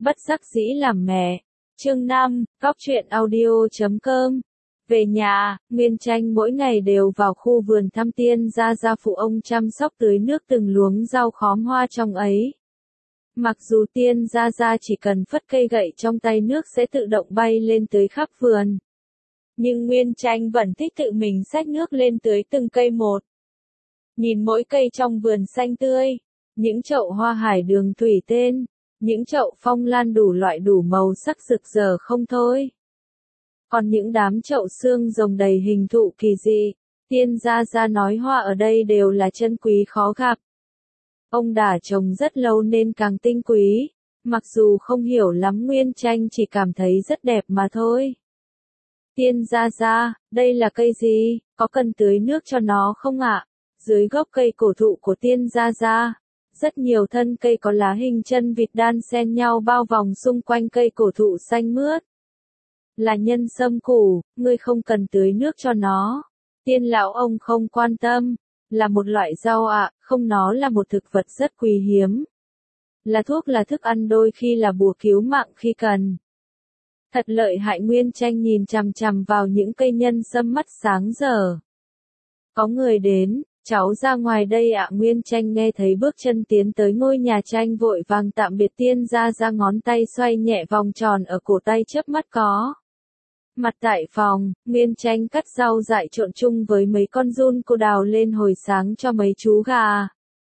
Bất đắc dĩ làm mẹ. Chương 5, Góc truyện audio.com. Về nhà, Nguyên Tranh mỗi ngày đều vào khu vườn thăm Tiên gia gia phụ ông chăm sóc tưới nước từng luống rau khóm hoa trong ấy. Mặc dù Tiên gia gia chỉ cần phất cây gậy trong tay nước sẽ tự động bay lên tưới khắp vườn. Nhưng Nguyên Tranh vẫn thích tự mình xách nước lên tưới từng cây một. Nhìn mỗi cây trong vườn xanh tươi, những chậu hoa hải đường thủy tên, những chậu phong lan đủ loại đủ màu sắc rực rỡ không thôi. Còn những đám chậu xương rồng đầy hình thù kỳ dị, Tiên gia gia nói hoa ở đây đều là chân quý khó gặp. Ông đã trồng rất lâu nên càng tinh quý, mặc dù không hiểu lắm Nguyên Tranh chỉ cảm thấy rất đẹp mà thôi. Tiên gia gia, đây là cây gì, có cần tưới nước cho nó không ạ? Dưới gốc cây cổ thụ của Tiên gia gia, rất nhiều thân cây có lá hình chân vịt đan xen nhau bao vòng xung quanh cây cổ thụ xanh mướt. Là nhân sâm củ, ngươi không cần tưới nước cho nó. Tiên lão ông không quan tâm, là một loại rau ạ, không, nó là một thực vật rất quý hiếm. Là thuốc, là thức ăn, đôi khi là bùa cứu mạng khi cần. Thật lợi hại. Nguyên Tranh nhìn chằm chằm vào những cây nhân sâm mắt sáng rờ. Có người đến, cháu ra ngoài đây ạ. Nguyên Tranh nghe thấy bước chân tiến tới ngôi nhà tranh vội vàng tạm biệt Tiên gia gia, ngón tay xoay nhẹ vòng tròn ở cổ tay chớp mắt có. Mặt tại phòng, Nguyên Tranh cắt rau dại trộn chung với mấy con giun cô đào lên hồi sáng cho mấy chú gà.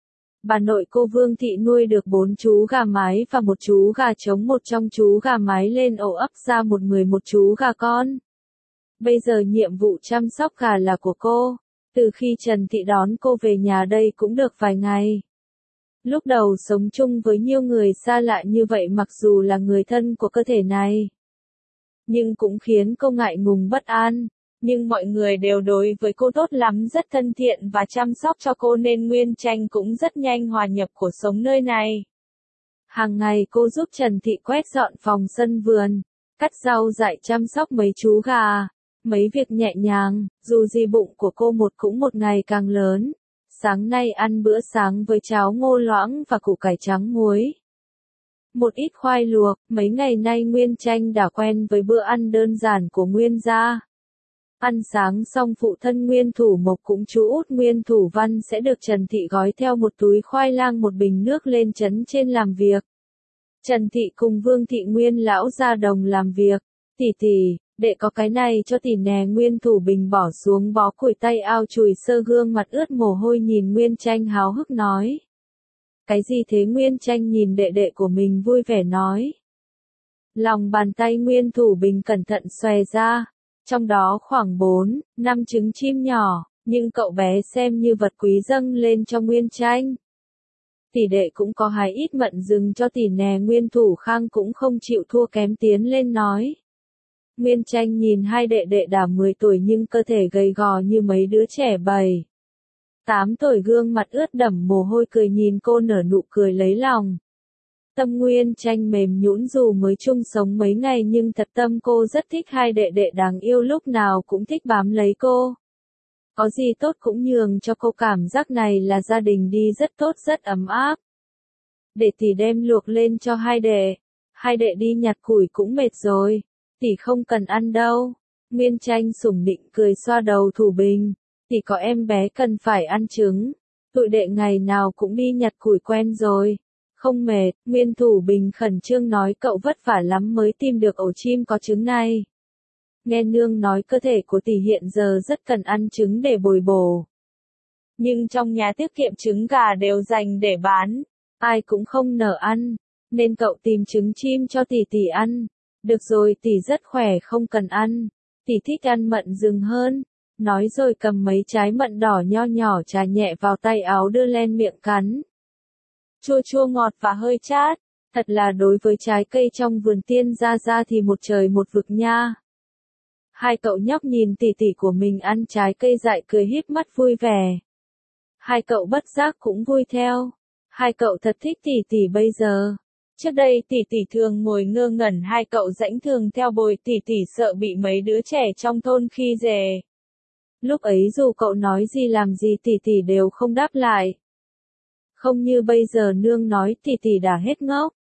Bà nội cô Vương Thị nuôi được 4 chú gà mái và một chú gà trống, một trong chú gà mái lên ổ ấp ra một chú gà con. Bây giờ nhiệm vụ chăm sóc gà là của cô. Từ khi Trần Thị đón cô về nhà đây cũng được vài ngày. Lúc đầu sống chung với nhiều người xa lạ như vậy, mặc dù là người thân của cơ thể này, nhưng cũng khiến cô ngại ngùng bất an. Nhưng mọi người đều đối với cô tốt lắm, rất thân thiện và chăm sóc cho cô nên Nguyên Tranh cũng rất nhanh hòa nhập cuộc sống nơi này. Hàng ngày cô giúp Trần Thị quét dọn phòng sân vườn, cắt rau dại, chăm sóc mấy chú gà. Mấy việc nhẹ nhàng, dù gì bụng của cô cũng một ngày càng lớn. Sáng nay ăn bữa sáng với cháo ngô loãng và củ cải trắng muối. Một ít khoai luộc. Mấy ngày nay Nguyên Tranh đã quen với bữa ăn đơn giản của Nguyên gia. Ăn sáng xong, phụ thân Nguyên Thủ Mộc cũng chú út Nguyên Thủ Văn sẽ được Trần Thị gói theo một túi khoai lang, một bình nước lên trấn trên làm việc. Trần Thị cùng Vương Thị Nguyên lão ra đồng làm việc. Tỷ tỷ, đệ có cái này cho tỷ nè. Nguyên Thủ Bình bỏ xuống bó củi, tay ao chùi sơ gương mặt ướt mồ hôi, nhìn Nguyên Tranh háo hức nói. Cái gì thế? Nguyên Tranh nhìn đệ đệ của mình vui vẻ nói. Lòng bàn tay Nguyên Thủ Bình cẩn thận xòe ra, trong đó khoảng 4, 5 trứng chim nhỏ, nhưng cậu bé xem như vật quý dâng lên cho Nguyên Tranh. Tỷ đệ cũng có hái ít mận rừng cho tỷ nè. Nguyên Thủ Khang cũng không chịu thua kém tiến lên nói. Nguyên Tranh nhìn hai đệ đệ đã 10 tuổi nhưng cơ thể gầy gò như mấy đứa trẻ 7, 8 tuổi, gương mặt ướt đẫm mồ hôi, cười nhìn cô nở nụ cười lấy lòng. Tâm Nguyên Tranh mềm nhũn, dù mới chung sống mấy ngày nhưng thật tâm cô rất thích hai đệ đệ đáng yêu, lúc nào cũng thích bám lấy cô. Có gì tốt cũng nhường cho cô, cảm giác này là gia đình đi rất tốt, rất ấm áp. Để tỷ đem luộc lên cho hai đệ. Hai đệ đi nhặt củi cũng mệt rồi. Tỷ không cần ăn đâu. Nguyên Tranh sủng nịnh cười xoa đầu Thủ Bình. Tỷ có em bé cần phải ăn trứng. Tụi đệ ngày nào cũng đi nhặt củi quen rồi. Không mệt. Nguyên Thủ Bình khẩn trương nói, cậu vất vả lắm mới tìm được ổ chim có trứng này. Nghe nương nói cơ thể của tỷ hiện giờ rất cần ăn trứng để bồi bổ. Nhưng trong nhà tiết kiệm trứng gà đều dành để bán. Ai cũng không nỡ ăn. Nên cậu tìm trứng chim cho tỷ ăn. Được rồi, tỷ rất khỏe, không cần ăn. Tỷ thích ăn mận rừng hơn. Nói rồi cầm mấy trái mận đỏ nho nhỏ chà nhẹ vào tay áo đưa lên miệng cắn. Chua chua ngọt và hơi chát. Thật là đối với trái cây trong vườn Tiên gia gia thì một trời một vực nha. Hai cậu nhóc nhìn tỷ tỷ của mình ăn trái cây dại cười híp mắt vui vẻ. Hai cậu bất giác cũng vui theo. Hai cậu thật thích tỷ tỷ bây giờ. Trước đây tỷ tỷ thường ngồi ngơ ngẩn, hai cậu rãnh thường theo bồi tỷ tỷ, sợ bị mấy đứa trẻ trong thôn khi dè. Lúc ấy dù cậu nói gì làm gì tỷ tỷ đều không đáp lại. Không như bây giờ nương nói tỷ tỷ đã hết ngốc.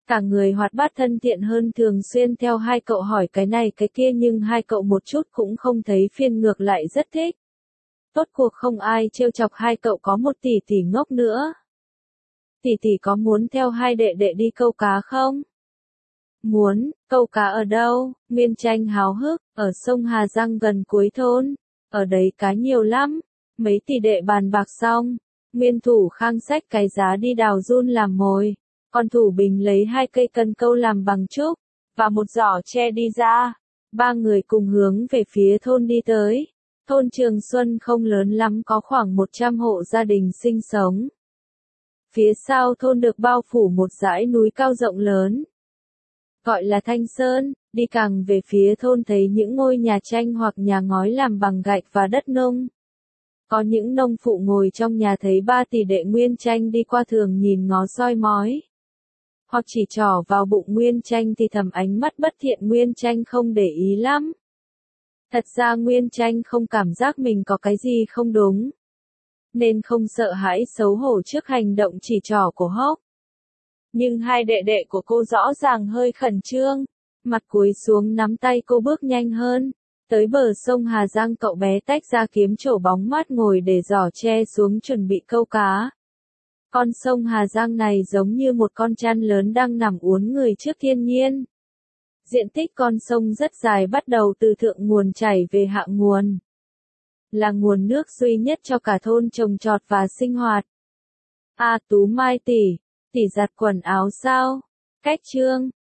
Cả người hoạt bát thân thiện hơn, thường xuyên theo hai cậu hỏi cái này cái kia, nhưng hai cậu một chút cũng không thấy phiền, ngược lại rất thích. Tốt cuộc không ai trêu chọc hai cậu, có một tỷ tỷ ngốc nữa. Tỷ tỷ có muốn theo hai đệ đệ đi câu cá không? Muốn. Câu cá ở đâu? Nguyên Tranh háo hức. Ở sông Hà Giang gần cuối thôn. Ở đấy cá nhiều lắm. Mấy tỷ đệ bàn bạc xong, Nguyên Thủ Khang xách cái giá đi đào giun làm mồi. Còn Thủ Bình lấy 2 cây cần câu làm bằng trúc, và một giỏ tre đi ra. Ba người cùng hướng về phía thôn đi tới. Thôn Trường Xuân không lớn lắm, có khoảng 100 hộ gia đình sinh sống. Phía sau thôn được bao phủ một dãy núi cao rộng lớn, gọi là Thanh Sơn. Đi càng về phía thôn thấy những ngôi nhà tranh hoặc nhà ngói làm bằng gạch và đất nung. Có những nông phụ ngồi trong nhà, thấy ba tỷ đệ Nguyên Tranh đi qua thường nhìn ngó soi mói. Hoặc chỉ trỏ vào bụng Nguyên Tranh thì thầm ánh mắt bất thiện, Nguyên Tranh không để ý lắm. Thật ra Nguyên Tranh không cảm giác mình có cái gì không đúng, nên không sợ hãi xấu hổ trước hành động chỉ trỏ của Hốc. Nhưng hai đệ đệ của cô rõ ràng hơi khẩn trương, mặt cúi xuống nắm tay cô bước nhanh hơn. Tới bờ sông Hà Giang, cậu bé tách ra kiếm trổ bóng mát ngồi để giỏ tre xuống chuẩn bị câu cá. Con sông Hà Giang này giống như một con chăn lớn đang nằm uốn người trước thiên nhiên. Diện tích con sông rất dài, bắt đầu từ thượng nguồn chảy về hạ nguồn. Là nguồn nước duy nhất cho cả thôn trồng trọt và sinh hoạt. Tú Mai tỷ giặt quần áo sao? Cách chương